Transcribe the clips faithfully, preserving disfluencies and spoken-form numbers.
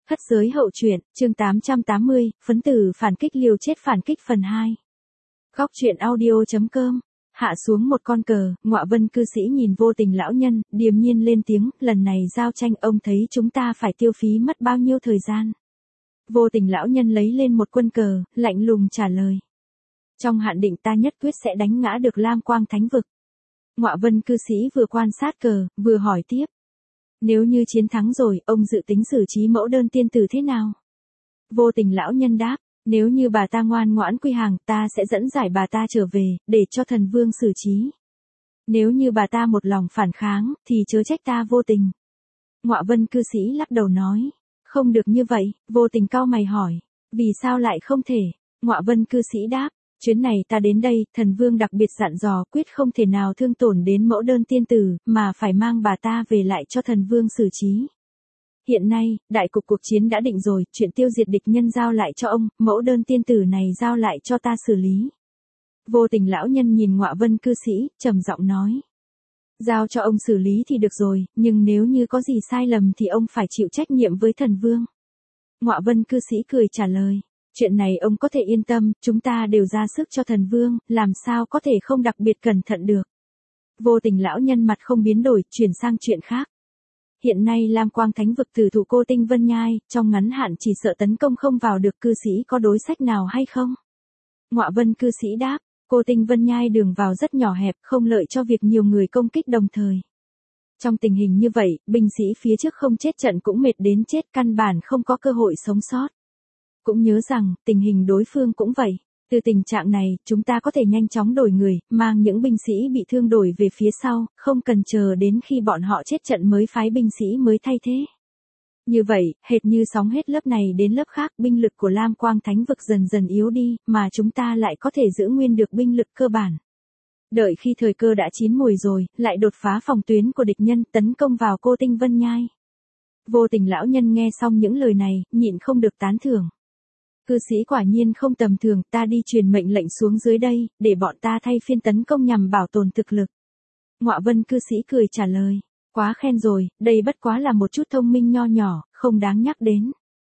Thất giới hậu truyện, chương tám trăm tám mươi, phấn tử phản kích liều chết phản kích phần hai. Góc truyện audio.com. Hạ xuống một con cờ, Ngọa Vân cư sĩ nhìn Vô Tình lão nhân, điềm nhiên lên tiếng, lần này giao tranh ông thấy chúng ta phải tiêu phí mất bao nhiêu thời gian. Vô Tình lão nhân lấy lên một quân cờ, lạnh lùng trả lời. Trong hạn định ta nhất quyết sẽ đánh ngã được Lam Quang Thánh Vực. Ngọa Vân cư sĩ vừa quan sát cờ, vừa hỏi tiếp. Nếu như chiến thắng rồi, ông dự tính xử trí mẫu đơn tiên tử thế nào? Vô Tình lão nhân đáp, nếu như bà ta ngoan ngoãn quy hàng, ta sẽ dẫn giải bà ta trở về, để cho thần vương xử trí. Nếu như bà ta một lòng phản kháng, thì chớ trách ta vô tình. Ngọa Vân cư sĩ lắc đầu nói, không được như vậy. Vô Tình cau mày hỏi, vì sao lại không thể? Ngọa Vân cư sĩ đáp, chuyến này ta đến đây, thần vương đặc biệt dặn dò quyết không thể nào thương tổn đến mẫu đơn tiên tử, mà phải mang bà ta về lại cho thần vương xử trí. Hiện nay, đại cục cuộc chiến đã định rồi, chuyện tiêu diệt địch nhân giao lại cho ông, mẫu đơn tiên tử này giao lại cho ta xử lý. Vô Tình lão nhân nhìn Ngọa Vân cư sĩ, trầm giọng nói. Giao cho ông xử lý thì được rồi, nhưng nếu như có gì sai lầm thì ông phải chịu trách nhiệm với thần vương. Ngọa Vân cư sĩ cười trả lời. Chuyện này ông có thể yên tâm, chúng ta đều ra sức cho thần vương, làm sao có thể không đặc biệt cẩn thận được. Vô Tình lão nhân mặt không biến đổi, chuyển sang chuyện khác. Hiện nay Lam Quang Thánh Vực tử thủ Cô Tinh Vân Nhai, trong ngắn hạn chỉ sợ tấn công không vào được, cư sĩ có đối sách nào hay không? Ngọa Vân cư sĩ đáp, Cô Tinh Vân Nhai đường vào rất nhỏ hẹp, không lợi cho việc nhiều người công kích đồng thời. Trong tình hình như vậy, binh sĩ phía trước không chết trận cũng mệt đến chết, căn bản không có cơ hội sống sót. Cũng nhớ rằng, tình hình đối phương cũng vậy. Từ tình trạng này, chúng ta có thể nhanh chóng đổi người, mang những binh sĩ bị thương đổi về phía sau, không cần chờ đến khi bọn họ chết trận mới phái binh sĩ mới thay thế. Như vậy, hệt như sóng hết lớp này đến lớp khác, binh lực của Lam Quang Thánh Vực dần dần yếu đi, mà chúng ta lại có thể giữ nguyên được binh lực cơ bản. Đợi khi thời cơ đã chín mùi rồi, lại đột phá phòng tuyến của địch nhân, tấn công vào Cô Tinh Vân Nhai. Vô Tình lão nhân nghe xong những lời này, nhịn không được tán thưởng. Cư sĩ quả nhiên không tầm thường, ta đi truyền mệnh lệnh xuống dưới đây, để bọn ta thay phiên tấn công nhằm bảo tồn thực lực. Ngọa Vân cư sĩ cười trả lời, quá khen rồi, đây bất quá là một chút thông minh nho nhỏ, không đáng nhắc đến.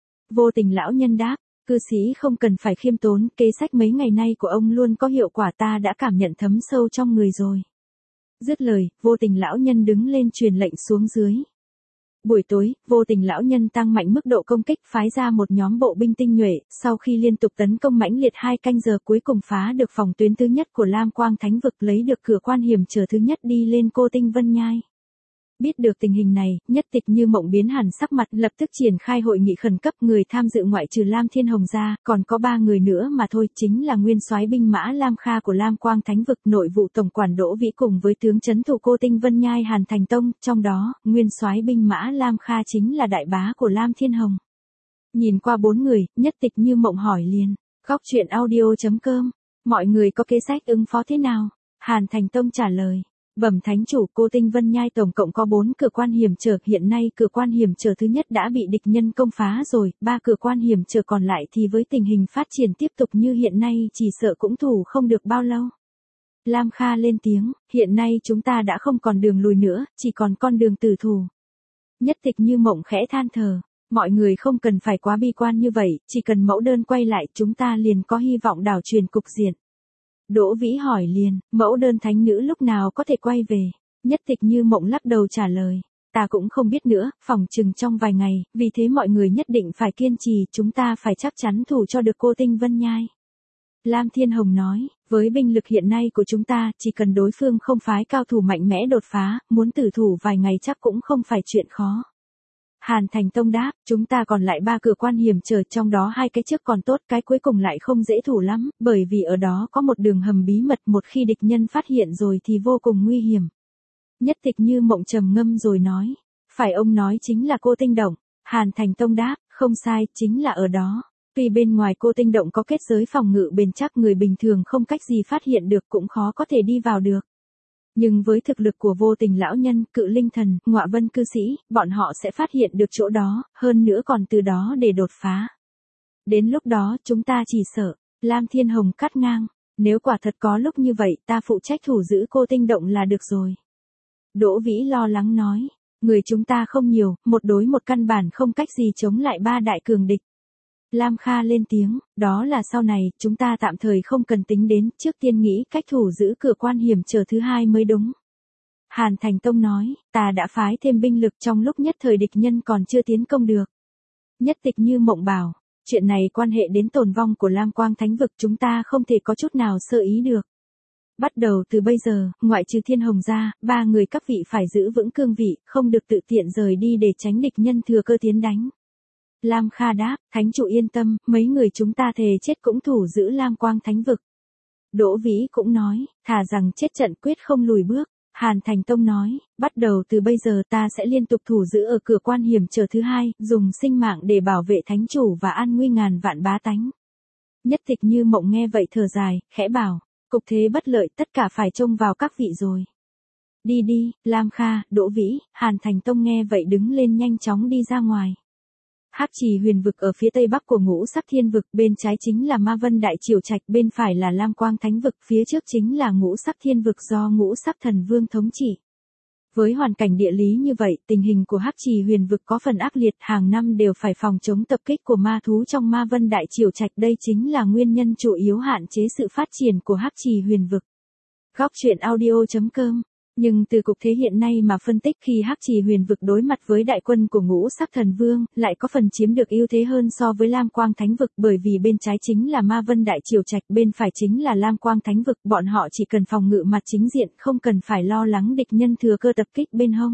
Vô Tình lão nhân đáp, cư sĩ không cần phải khiêm tốn, kế sách mấy ngày nay của ông luôn có hiệu quả, ta đã cảm nhận thấm sâu trong người rồi. Dứt lời, Vô Tình lão nhân đứng lên truyền lệnh xuống dưới. Buổi tối, Vô Tình lão nhân tăng mạnh mức độ công kích, phái ra một nhóm bộ binh tinh nhuệ, sau khi liên tục tấn công mãnh liệt hai canh giờ cuối cùng phá được phòng tuyến thứ nhất của Lam Quang Thánh Vực, lấy được cửa quan hiểm trở thứ nhất đi lên Cô Tinh Vân Nhai. Biết được tình hình này, Nhất Tịch Như Mộng biến hẳn sắc mặt, lập tức triển khai hội nghị khẩn cấp, người tham dự ngoại trừ Lam Thiên Hồng ra, còn có ba người nữa mà thôi, chính là nguyên soái binh mã Lam Kha của Lam Quang Thánh Vực, nội vụ tổng quản Đỗ Vĩ cùng với tướng trấn thủ Cô Tinh Vân Nhai Hàn Thành Tông, trong đó, nguyên soái binh mã Lam Kha chính là đại bá của Lam Thiên Hồng. Nhìn qua bốn người, Nhất Tịch Như Mộng hỏi liền, góc truyện audio.com, mọi người có kế sách ứng phó thế nào? Hàn Thành Tông trả lời. Bẩm thánh chủ, Cô Tinh Vân Nhai tổng cộng có bốn cửa quan hiểm trở, hiện nay cửa quan hiểm trở thứ nhất đã bị địch nhân công phá rồi, ba cửa quan hiểm trở còn lại thì với tình hình phát triển tiếp tục như hiện nay chỉ sợ cũng thủ không được bao lâu. Lam Kha lên tiếng, hiện nay chúng ta đã không còn đường lùi nữa, chỉ còn con đường tử thủ. Nhất Tịch Như Mộng khẽ than thở, mọi người không cần phải quá bi quan như vậy, chỉ cần mẫu đơn quay lại chúng ta liền có hy vọng đảo truyền cục diện. Đỗ Vĩ hỏi liền, mẫu đơn thánh nữ lúc nào có thể quay về? Nhất Tịch Như Mộng lắc đầu trả lời, ta cũng không biết nữa, phỏng chừng trong vài ngày, vì thế mọi người nhất định phải kiên trì, chúng ta phải chắc chắn thủ cho được Cô Tinh Vân Nhai. Lam Thiên Hồng nói, với binh lực hiện nay của chúng ta, chỉ cần đối phương không phái cao thủ mạnh mẽ đột phá, muốn tử thủ vài ngày chắc cũng không phải chuyện khó. Hàn Thành Tông đáp, chúng ta còn lại ba cửa quan hiểm trở, trong đó hai cái trước còn tốt, cái cuối cùng lại không dễ thủ lắm, bởi vì ở đó có một đường hầm bí mật, một khi địch nhân phát hiện rồi thì vô cùng nguy hiểm. Nhất Tịch Như Mộng trầm ngâm rồi nói, phải ông nói chính là Cô Tinh Động. Hàn Thành Tông đáp, không sai, chính là ở đó. Tuy bên ngoài Cô Tinh Động có kết giới phòng ngự bền chắc, người bình thường không cách gì phát hiện được, cũng khó có thể đi vào được. Nhưng với thực lực của Vô Tình lão nhân, Cự Linh thần, Ngọa Vân cư sĩ, bọn họ sẽ phát hiện được chỗ đó, hơn nữa còn từ đó để đột phá. Đến lúc đó chúng ta chỉ sợ. Lam Thiên Hồng cắt ngang, nếu quả thật có lúc như vậy, ta phụ trách thủ giữ Cô Tinh Động là được rồi. Đỗ Vĩ lo lắng nói, Người chúng ta không nhiều, một đối một căn bản không cách gì chống lại ba đại cường địch. Lam Kha lên tiếng, đó là sau này, chúng ta tạm thời không cần tính đến, trước tiên nghĩ cách thủ giữ cửa quan hiểm trở thứ hai mới đúng. Hàn Thành Tông nói, ta đã phái thêm binh lực trong lúc nhất thời địch nhân còn chưa tiến công được. Nhất Tịch Như Mộng bảo, chuyện này quan hệ đến tồn vong của Lam Quang Thánh Vực, chúng ta không thể có chút nào sơ ý được. Bắt đầu từ bây giờ, ngoại trừ Thiên Hồng ra, ba người các vị phải giữ vững cương vị, không được tự tiện rời đi để tránh địch nhân thừa cơ tiến đánh. Lam Kha đáp, Thánh chủ yên tâm, mấy người chúng ta thề chết cũng thủ giữ Lam Quang Thánh Vực. Đỗ Vĩ cũng nói, thà rằng chết trận quyết không lùi bước. Hàn Thành Tông nói, bắt đầu từ bây giờ ta sẽ liên tục thủ giữ ở cửa quan hiểm trở thứ hai, dùng sinh mạng để bảo vệ thánh chủ và an nguy ngàn vạn bá tánh. Nhất Tịch Như Mộng nghe vậy thở dài, khẽ bảo, cục thế bất lợi, tất cả phải trông vào các vị rồi. Đi đi, Lam Kha, Đỗ Vĩ, Hàn Thành Tông nghe vậy đứng lên nhanh chóng đi ra ngoài. Hắc Trì Huyền Vực ở phía tây bắc của Ngũ Sắc Thiên Vực, bên trái chính là Ma Vân Đại Triều Trạch, bên phải là Lam Quang Thánh Vực, phía trước chính là Ngũ Sắc Thiên Vực do Ngũ Sắc Thần Vương thống trị. Với hoàn cảnh địa lý như vậy, tình hình của Hắc Trì Huyền Vực có phần ác liệt, hàng năm đều phải phòng chống tập kích của ma thú trong Ma Vân Đại Triều Trạch, đây chính là nguyên nhân chủ yếu hạn chế sự phát triển của Hắc Trì Huyền Vực. Góc truyện audio chấm com. Nhưng từ cục thế hiện nay mà phân tích, khi Hắc Trì Huyền Vực đối mặt với đại quân của Ngũ Sắc Thần Vương, lại có phần chiếm được ưu thế hơn so với Lam Quang Thánh Vực, bởi vì bên trái chính là Ma Vân Đại Triều Trạch, bên phải chính là Lam Quang Thánh Vực, bọn họ chỉ cần phòng ngự mặt chính diện, không cần phải lo lắng địch nhân thừa cơ tập kích bên hông.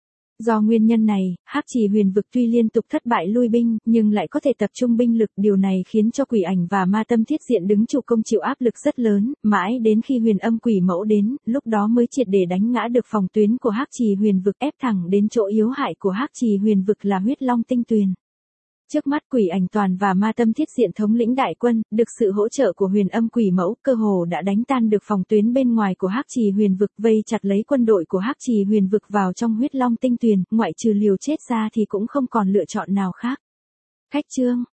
Do nguyên nhân này, Hắc Trì Huyền Vực tuy liên tục thất bại lui binh, nhưng lại có thể tập trung binh lực, điều này khiến cho Quỷ Ảnh và Ma Tâm Thiết Diện đứng chủ công chịu áp lực rất lớn, mãi đến khi Huyền Âm Quỷ Mẫu đến, lúc đó mới triệt để đánh ngã được phòng tuyến của Hắc Trì Huyền Vực, ép thẳng đến chỗ yếu hại của Hắc Trì Huyền Vực là Huyết Long Tinh Tuyền. Trước mắt Quỷ Ảnh Toàn và Ma Tâm Thiết Diện thống lĩnh đại quân, được sự hỗ trợ của Huyền Âm Quỷ Mẫu, cơ hồ đã đánh tan được phòng tuyến bên ngoài của Hắc Trì Huyền Vực, vây chặt lấy quân đội của Hắc Trì Huyền Vực vào trong Huyết Long Tinh Tuyền, ngoại trừ liều chết ra thì cũng không còn lựa chọn nào khác. Khách chương